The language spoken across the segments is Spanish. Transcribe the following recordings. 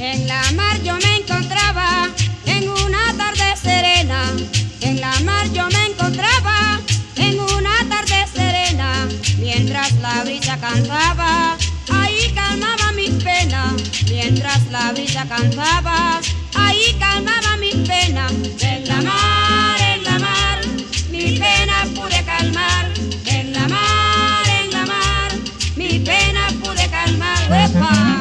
En la mar yo me encontraba en una tarde serena. En la mar yo me encontraba en una tarde serena. Mientras la brisa cantaba, ahí calmaba mis penas. Mientras la brisa cantaba, ahí calmaba mis penas. En la mar, mis penas pude calmar. En la mar, mis penas pude calmar. ¡Uepa!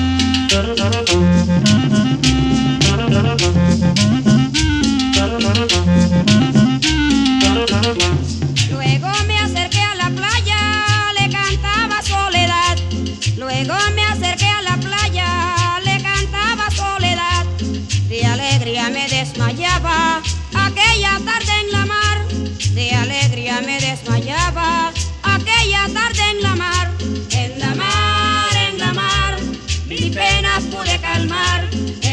Luego me acerqué a la playa, le cantaba soledad. Luego me acerqué a la playa, le cantaba soledad. De alegría me desmayaba aquella tarde en la mar. De alegría me desmayaba aquella tarde en la mar. En la mar, mis penas pude calmar.